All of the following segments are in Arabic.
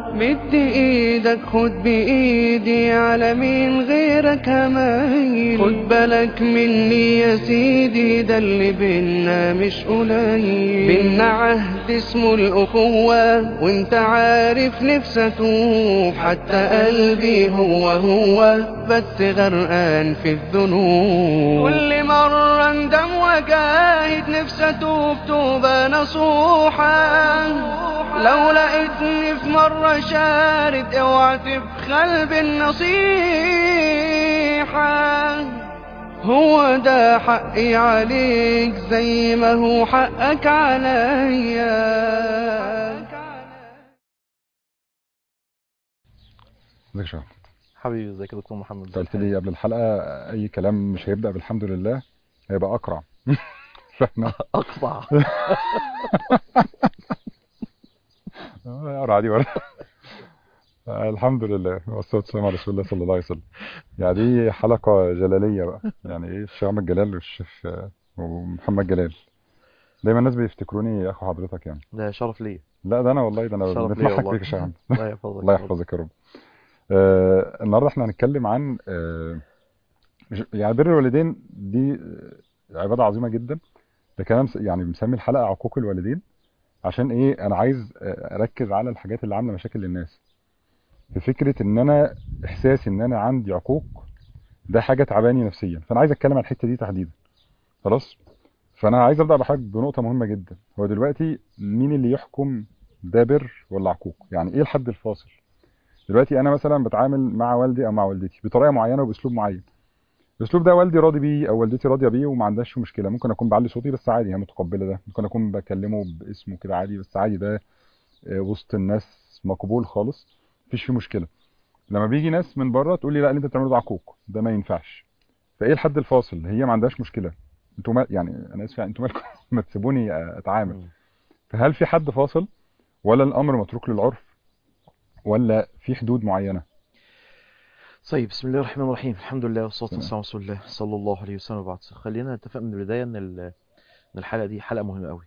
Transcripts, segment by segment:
مد ايدك خد بايدي على مين غيرك همايل. خد بالك مني يا سيدي، ده اللي بينا مش قليل. بينا عهد اسمه الأخوة، وانت عارف نفسي اتوب. حتى قلبي هو بس غرقان في الذنوب. كل مرة اندم وجاهد نفسي اتوب توبة نصوحة. لو لقيتني في مرة شارد اوعى تبخل بالنصيحة. هو ده حقي عليك زي ما هو حقك عليا. ازيك يا شباب؟ حبيبي ازيك يا دكتور محمد؟ انت قلت لي قبل الحلقه اي كلام مش هيبدا بالحمد لله، هيبقى اقرع. فاحنا اقطع. اقرع دي ورا. الحمد لله والصلاه والسلام على رسول الله صلى الله عليه وسلم. يعني دي حلقه جلاليه بقى، يعني ايه الشيخ احمد جلال والشيخ ومحمد جلال. دايما الناس بيفتكروني اخو حضرتك يعني. ده شرف ليا. لا ده انا والله، ده انا شرف ليا بنتمحك والله. فيك يا شيخ احمد. الله يحفظك الله يا رب. يحفظك يا رب. النهارده احنا هنتكلم عن يعني بر الوالدين دي عباده عظيمه جدا. ده كلام يعني مسمي الحلقه عقوق الوالدين. عشان ايه؟ انا عايز اركز على الحاجات اللي عامله مشاكل للناس. في فكره ان انا احساسي ان انا عندي عقوق، ده حاجه تعباني نفسيا، فانا عايز اتكلم عن الحته دي تحديدا. خلاص. فانا عايز ابدا بحاجه بنقطه مهمه جدا. هو دلوقتي مين اللي يحكم ده بر ولا عقوق؟ يعني ايه الحد الفاصل؟ دلوقتي انا مثلا بتعامل مع والدي او مع والدتي بطريقه معينه وباسلوب معين. الاسلوب ده والدي راضي بيه او والدتي راضيه بيه وما عندهاش مشكله. ممكن اكون بعلي صوتي بس عادي هي متقبله ده، ممكن اكون بكلمه باسمه كده عادي بس عادي ده وسط الناس مقبول خالص، مفيش فيه مشكله. لما بيجي ناس من بره تقول لي لا اللي انت بتعمله ده عقوق، ده ما ينفعش. فايه الحد الفاصل؟ هي ما عندهاش مشكله، انتوا ما يعني انا اسف يعني انتوا مالكم؟ ما تسيبوني اتعامل. مم. فهل في حد فاصل ولا الامر متروك للعرف ولا في حدود معينه؟ طيب، بسم الله الرحمن الرحيم. الحمد لله والصلاه تمام. والسلام على رسول الله صلى الله عليه وسلم. وبعد خلينا نتفق من البدايه ان إن الحلقه دي حلقه مهمه قوي.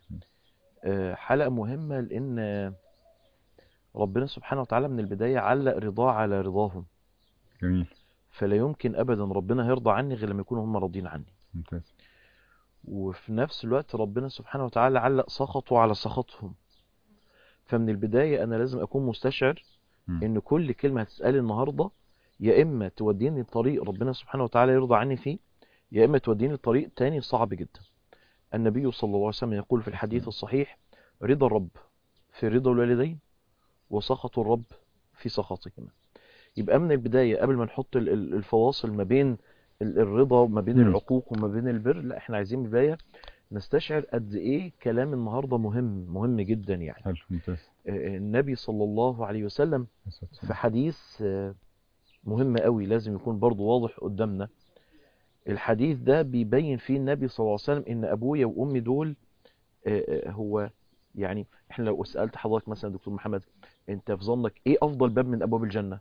حلقه مهمه لان ربنا سبحانه وتعالى من البدايه علق رضاه على رضاهم. جميل. فلا يمكن ابدا ربنا هيرضى عني غير لما يكونوا هم راضين عني. ممتاز. وفي نفس الوقت ربنا سبحانه وتعالى علق سخطه على سخطهم. فمن البدايه انا لازم اكون مستشعر ان كل كلمة هتسألي النهاردة يا اما توديني طريق ربنا سبحانه وتعالى يرضى عني فيه، يا اما توديني طريق تاني صعب جدا. النبي صلى الله عليه وسلم يقول في الحديث الصحيح: رضا الرب في رضا الوالدين، وسخط الرب في سخطهما. يبقى من البداية قبل ما نحط الفواصل ما بين الرضا وما بين العقوق وما بين البر، لا احنا عايزين من البداية نستشعر قد ايه كلام النهاردة مهم جدا يعني. حلو. ممتاز. النبي صلى الله عليه وسلم في حديث مهم قوي لازم يكون برضو واضح قدامنا. الحديث ده بيبين فيه النبي صلى الله عليه وسلم ان ابويا وامي دول هو يعني احنا لو سألت حضرتك مثلا دكتور محمد، انت في ظنك ايه افضل باب من ابواب الجنة؟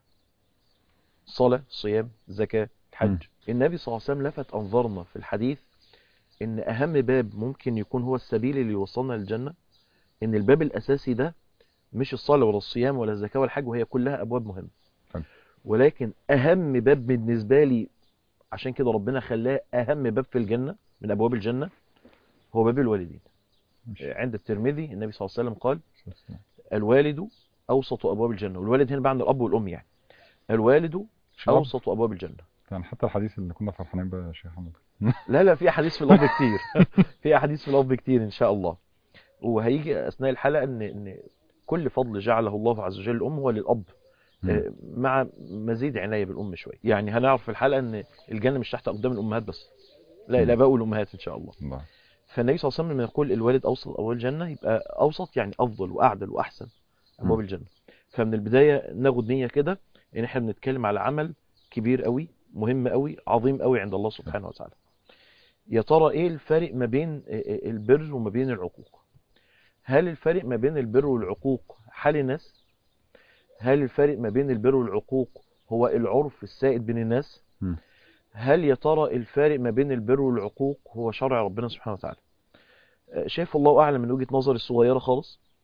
صلاة، صيام، زكاة، الحج. النبي صلى الله عليه وسلم لفت انظارنا في الحديث ان اهم باب ممكن يكون هو السبيل اللي يوصلنا للجنة، ان الباب الاساسي ده مش الصلاة ولا الصيام ولا الزكاة ولا الحج، وهي كلها ابواب مهمة. حلو. ولكن اهم باب بالنسبة لي، عشان كده ربنا خلاه اهم باب في الجنة من ابواب الجنة، هو باب الوالدين. عند الترمذي النبي صلى الله عليه وسلم قال: الوالد اوسط ابواب الجنة. والوالد هنا معنى الاب والام يعني. الوالد اوسط ابواب الجنة. يعني حتى الحديث اللي كنا فرحانين بيه يا شيخ محمد. لا في احاديث في الاب كتير. في احاديث في الاب كتير ان شاء الله. وهيجي اثناء الحلقة ان كل فضل جعله الله عز وجل الام هو للاب، مع مزيد عناية بالام شويه. يعني هنعرف في الحلقة ان الجنة مش تحت اقدام الامهات بس، لا الاباء والامهات ان شاء الله. فالنبي صلى الله عليه وسلم لما يقول الوالد اوسط ابواب الجنة، يبقى اوسط يعني افضل واعدل واحسن ابواب الجنة. فمن البداية ناخد نية كده ان احنا بنتكلم على عمل كبير قوي، مهم قوي، عظيم قوي عند الله سبحانه وتعالى. يا ترى ايه الفرق ما بين البر وما بين العقوق؟ هل الفرق ما بين البر والعقوق حال الناس؟ هل الفرق ما بين البر والعقوق هو العرف السائد بين الناس؟ هل يا ترى الفارق ما بين البر والعقوق هو شرع ربنا سبحانه وتعالى؟ شايف الله أعلم من وجهة نظري الصغيرة خالص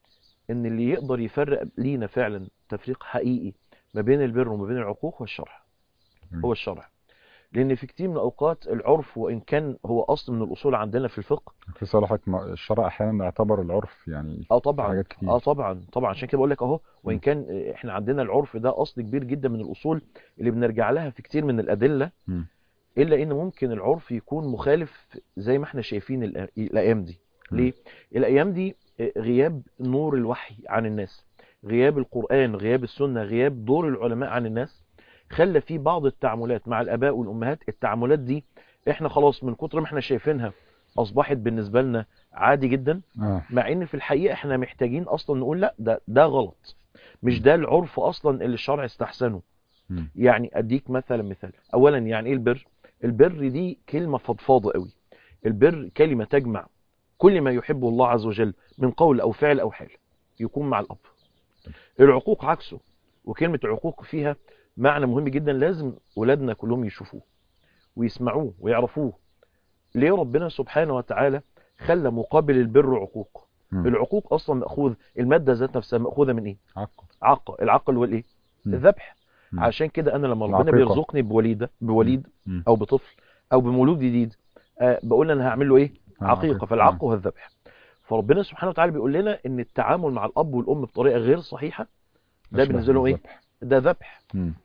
ان اللي يقدر يفرق لينا فعلا تفريق حقيقي ما بين البر وما بين العقوق هو الشرع. هو الشرع. لان في كتير من الاوقات العرف وان كان هو اصل من الاصول عندنا في الفقه. في صالحك الشرع احيانا اعتبر العرف يعني في طبعا حاجات كتير. طبعا عشان كده بقول لك اهو، وان كان احنا عندنا العرف ده اصل كبير جدا من الاصول اللي بنرجع لها في كتير من الادله، الا ان ممكن العرف يكون مخالف زي ما احنا شايفين الايام دي. ليه؟ الايام دي غياب نور الوحي عن الناس، غياب القرآن، غياب السنة، غياب دور العلماء عن الناس، خلى في بعض التعاملات مع الآباء والأمهات، التعاملات دي احنا خلاص من كتر ما احنا شايفينها أصبحت بالنسبة لنا عادي جدا. مع ان في الحقيقة احنا محتاجين أصلا نقول لا، ده غلط، مش ده العرف أصلا اللي الشرع استحسنه. يعني أديك مثال. أولا يعني ايه البر؟ البر دي كلمة فضفاضة قوي. البر كلمة تجمع كل ما يحبه الله عز وجل من قول أو فعل أو حال يكون مع الأب. العقوق عكسه، وكلمة عقوق فيها معنى مهم جدا لازم ولادنا كلهم يشوفوه ويسمعوه ويعرفوه. ليه ربنا سبحانه وتعالى خلى مقابل البر عقوق؟ العقوق أصلا مأخوذ، المادة ذات نفسها مأخوذة من إيه؟ عقل. العقل والإيه؟ الذبح. عشان كده أنا لما ربنا بيرزقني بوليد أو بطفل أو بمولود جديد، بقول أنا هعمل له إيه؟ عقيقة. فالعقل هو الذبح. فربنا سبحانه وتعالى بيقول لنا ان التعامل مع الاب والام بطريقه غير صحيحه ده بالنسبه لهم ايه؟ ده ذبح.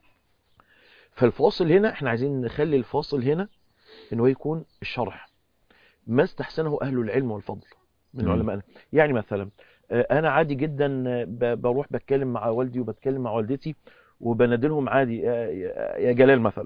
فالفاصل هنا احنا عايزين نخلي الفاصل هنا انه يكون الشرع ما استحسنه اهل العلم والفضل من العلماء. يعني مثلا انا عادي جدا بروح بتكلم مع والدي وبتكلم مع والدتي وبنادلهم عادي يا جلال مثلا.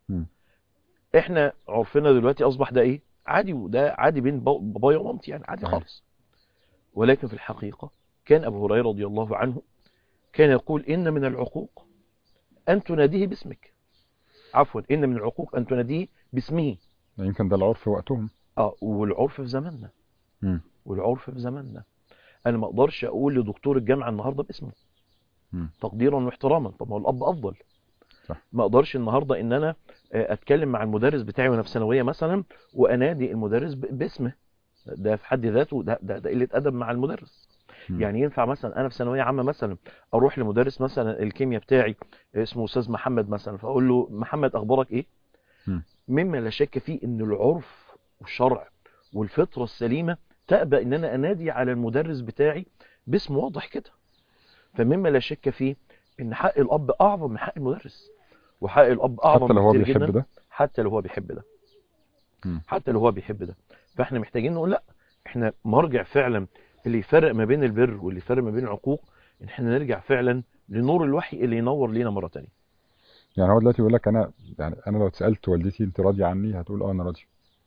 احنا عرفنا دلوقتي اصبح ده ايه؟ عادي، وده عادي بين بابايا ومامتي، يعني عادي خالص. ولكن في الحقيقة كان أبو هريرة رضي الله عنه كان يقول إن من العقوق أن تناديه باسمك. عفوا، إن من العقوق أن تناديه باسمه. يمكن ده العرف وقتهم. والعرف في زماننا. والعرف في زماننا أنا ما أقدرش أقول لدكتور الجامعة النهاردة باسمه تقديرا واحتراما. طب ما هو الأب أفضل. صح. ما أقدرش النهاردة إن أنا أتكلم مع المدرس بتاعي وأنا في ثانوية مثلا وأنادي المدرس باسمه. ده في حد ذاته ده قلة أدب مع المدرس. يعني ينفع مثلا انا في ثانويه عامه مثلا اروح لمدرس مثلا الكيمياء بتاعي اسمه استاذ محمد مثلا، فاقول له محمد اخبارك ايه؟ مما لا شك فيه ان العرف والشرع والفطره السليمه تأبى ان انا انادي على المدرس بتاعي باسم واضح كده. فمما لا شك فيه ان حق الاب اعظم من حق المدرس، وحق الاب اعظم حتى لو هو بكتير بيحب جدا. ده. حتى لو هو بيحب ده. حتى لو هو بيحب ده. فاحنا محتاجين نقول لا، احنا مرجع فعلا اللي يفرق ما بين البر واللي يفرق ما بين العقوق، ان احنا نرجع فعلا لنور الوحي اللي ينور لينا مرة تانية. يعني هو دلوقتي بيقول لك انا لو اتسالت والدتي انت راضيه عني هتقول انا راضيه.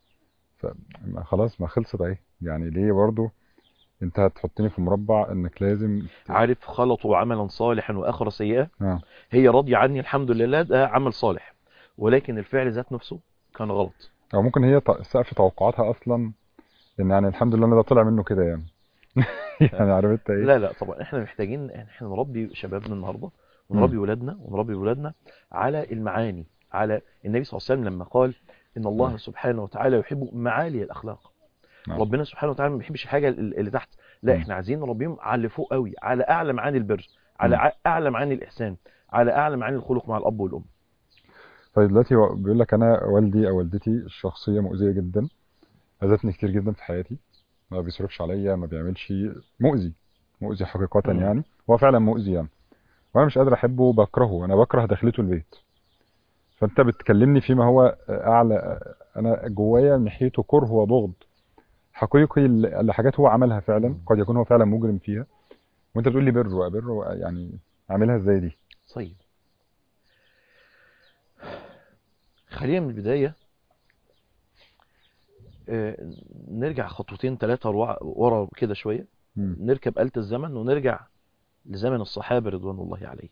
فخلاص ما خلصت اهي. يعني ليه برضو انت هتحطني في مربع انك لازم عارف خلطوا عملا صالحا واخر سيئا. هي راضيه عني الحمد لله، ده عمل صالح، ولكن الفعل ذات نفسه كان غلط. او ممكن هي سقف توقعاتها اصلا ان يعني الحمد لله ان ده طلع منه كده يعني. يعني عرفت ايه؟ لا طبعا احنا محتاجين احنا نربي شبابنا النهارده ونربي ولادنا على المعاني، على النبي صلى الله عليه وسلم لما قال ان الله سبحانه وتعالى يحب معالي الاخلاق. ربنا سبحانه وتعالى ما بيحبش الحاجه اللي تحت، لا احنا عايزين نربيهم على اللي فوق قوي، على اعلى معاني البر، على اعلى معاني الاحسان، على اعلى معاني الخلق مع الاب والام. طيب دلوقتي بيقول لك انا والدي او والدتي الشخصيه مؤذيه جدا، اذتني كتير جدا في حياتي، ما بيصرفش عليا، ما بيعملش، مؤذي حقيقه يعني، هو فعلا مؤذي يعني، وانا مش قادر احبه وبكرهه، انا بكره دخلته البيت. فانت بتكلمني فيما هو اعلى، انا جوايا ناحيته كره وبغض حقيقي لحاجات هو عملها فعلا، قد يكون هو فعلا مجرم فيها، وانت بتقول لي بر يعني اعملها ازاي دي؟ طيب خلينا من البدايه نرجع خطوتين ثلاثه ورا كده شويه، نركب آلة الزمن ونرجع لزمن الصحابه رضوان الله عليهم.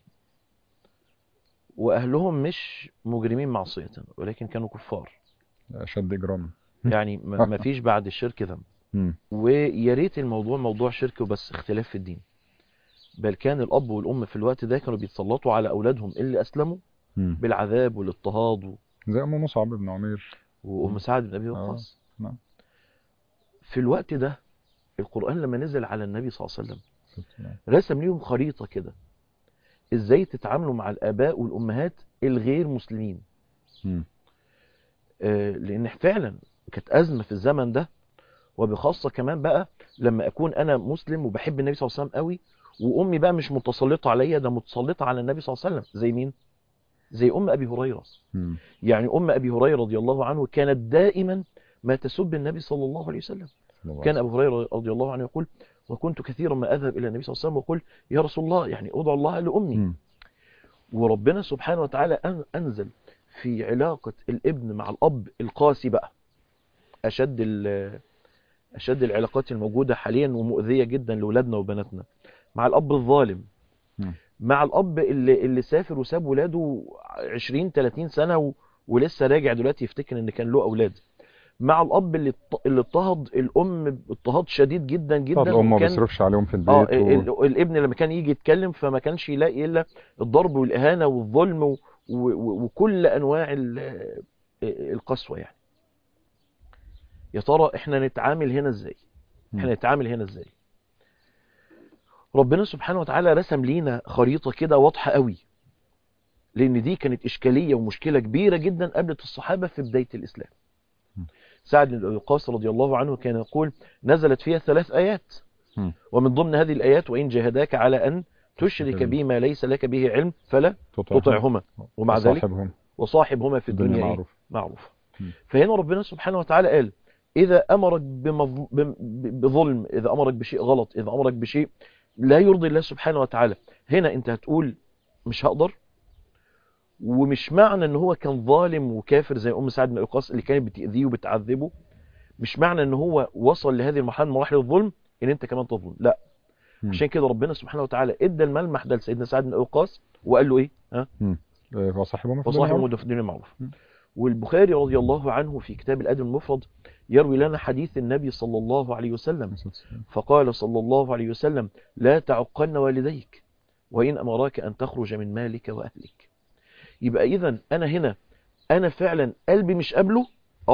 واهلهم مش مجرمين معصيه ولكن كانوا كفار، اشد اجرام يعني ما فيش بعد الشرك ذنب. ويا ريت الموضوع موضوع شرك وبس اختلاف في الدين، بل كان الاب والام في الوقت ده كانوا بيتسلطوا على اولادهم اللي اسلموا بالعذاب والاضطهاد زي ام مصعب بن عمير وام سعد بن ابي وقاص. في الوقت ده القرآن لما نزل على النبي صلى الله عليه وسلم رسم ليهم خريطة كده ازاي تتعاملوا مع الآباء والأمهات الغير مسلمين. لأن فعلا كانت أزمة في الزمن ده، وبخاصة كمان بقى لما أكون أنا مسلم وبحب النبي صلى الله عليه وسلم قوي، وأمي بقى مش متسلطة عليا، ده متسلطة على النبي صلى الله عليه وسلم. زي مين؟ زي أم أبي هريرة. يعني أم أبي هريرة رضي الله عنه كانت دائما ما تسب النبي صلى الله عليه وسلم. كان أبو هريرة رضي الله عنه يقول: وكنت كثيرا ما أذهب إلى النبي صلى الله عليه وسلم وأقول: يا رسول الله، يعني أدعو الله لأمي. وربنا سبحانه وتعالى أنزل في علاقة الابن مع الأب القاسي بقى، أشد العلاقات الموجودة حاليا ومؤذية جدا لأولادنا وبناتنا، مع الأب الظالم، مع الأب اللي سافر وساب ولاده 20-30 سنة ولسه راجع دلوقتي يفتكر إن كان له أولاد، مع الأب اللي اضطهد الأم اضطهاد شديد جدا جدا، الأم ما بيصرفش عليهم في البيت الابن لما كان يجي يتكلم فما كانش يلاقي إلا الضرب والإهانة والظلم وكل أنواع القسوة. يعني يا ترى احنا نتعامل هنا ازاي؟ ربنا سبحانه وتعالى رسم لينا خريطة كده واضحة قوي، لأن دي كانت إشكالية ومشكلة كبيرة جدا قابلت الصحابة في بداية الإسلام. سعد بن أبي وقاص رضي الله عنه كان يقول: نزلت فيها 3 آيات، ومن ضمن هذه الآيات: وإن جاهداك على أن تشرك بي ما ليس لك به علم فلا تطعهما، ومع ذلك وصاحبهما في الدنيا معروف. فهنا ربنا سبحانه وتعالى قال: إذا أمرك بظلم، إذا أمرك بشيء غلط، إذا أمرك بشيء لا يرضي الله سبحانه وتعالى، هنا أنت هتقول مش هقدر. ومش معنى ان هو كان ظالم وكافر زي ام سعد بن ابي وقاص اللي كانت بتأذيه وبتعذبه، مش معنى ان هو وصل لهذه المرحله من مراحل الظلم ان انت كمان تظلم، لا. عشان كده ربنا سبحانه وتعالى ادى الملمح ده لسيدنا سعد بن ابي وقاص وقال له ايه؟ وصاحبهما في الدنيا معروف. والبخاري رضي الله عنه في كتاب الأدب المفرد يروي لنا حديث النبي صلى الله عليه وسلم، فقال صلى الله عليه وسلم: لا تعقن والديك وإن أمراك أن تخرج من مالك وأهلك. يبقى إذن أنا هنا أنا فعلا قلبي مش قابله،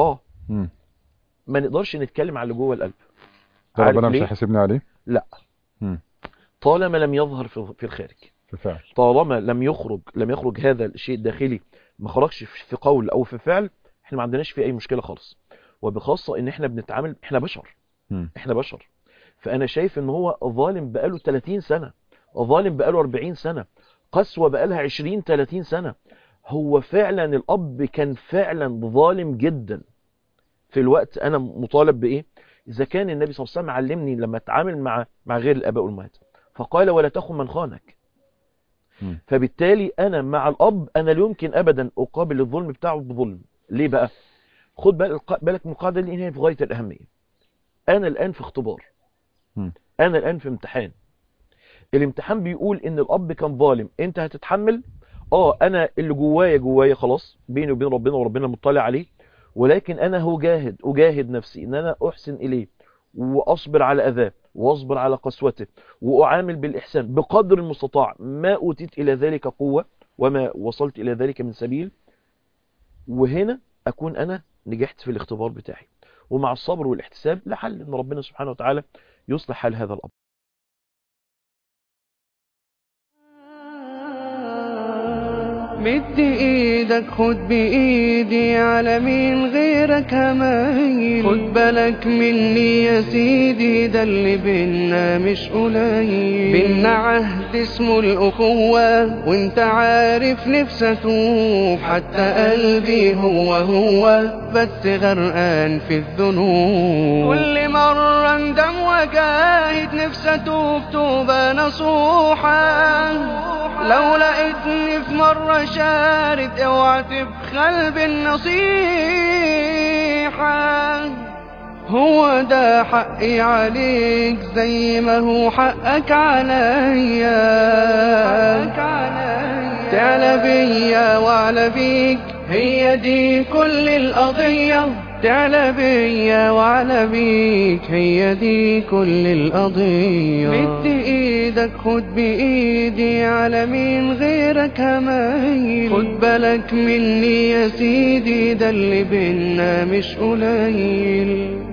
ما نقدرش نتكلم على اللي جوه القلب. ربنا مش هيحاسبني عليه؟ لا. طالما لم يظهر في الخارج، في طالما لم يخرج هذا الشيء الداخلي، ما خرجش في قول أو في فعل، احنا ما عندناش فيه أي مشكلة خالص. وبخاصة ان احنا بنتعامل، احنا بشر. فأنا شايف ان هو ظالم بقاله 30 سنة، ظالم بقاله 40 سنة، قسوة بقالها 20-30 سنة. هو فعلا الأب كان فعلا ظالم جدا في الوقت. أنا مطالب بإيه؟ إذا كان النبي صلى الله عليه وسلم علمني لما أتعامل مع غير الآباء والأمهات، فقال: ولا تخن من خانك. فبالتالي أنا مع الأب أنا لا يمكن أبدا أقابل الظلم بتاعه بظلم. ليه بقى؟ خد بالك من القاعدة اللي هي في غاية الأهمية. أنا الآن في اختبار، أنا الآن في امتحان. الامتحان بيقول ان الاب كان ظالم، انت هتتحمل. انا اللي جوايا خلاص بيني وبين ربنا، وربنا مطلع عليه، ولكن انا اجاهد نفسي ان انا احسن اليه، واصبر على اذاه، واصبر على قسوته، واعامل بالاحسان بقدر المستطاع ما اوتيت الى ذلك قوة وما وصلت الى ذلك من سبيل. وهنا اكون انا نجحت في الاختبار بتاعي، ومع الصبر والاحتساب لحل ان ربنا سبحانه وتعالى يصلح حال هذا الاب. مد ايدك خد بايدي، على مين غيرك همايل. خد بالك مني يا سيدي، ده اللي بينا مش قليل. بينا عهد اسمه الاخوة، وانت عارف نفسي اتوب، حتى قلبي هو بس غرقان في الذنوب. كل مرة اندم وجاهد نفسي اتوب توبة نصوحة، لو لقيتني في مرة شارد اوعى تبخل بالنصيحة. هو ده حقي عليك زي ما هو حقك عليا. تعلى بيا وعلى بيك، هي دي كل القضية. تعلى بيا وعلى بيك، هي دي كل القضية. مد ايدك خد بايدي، على مين غيرك همايل. خد بالك مني يا سيدي، ده اللي بينا مش قليل.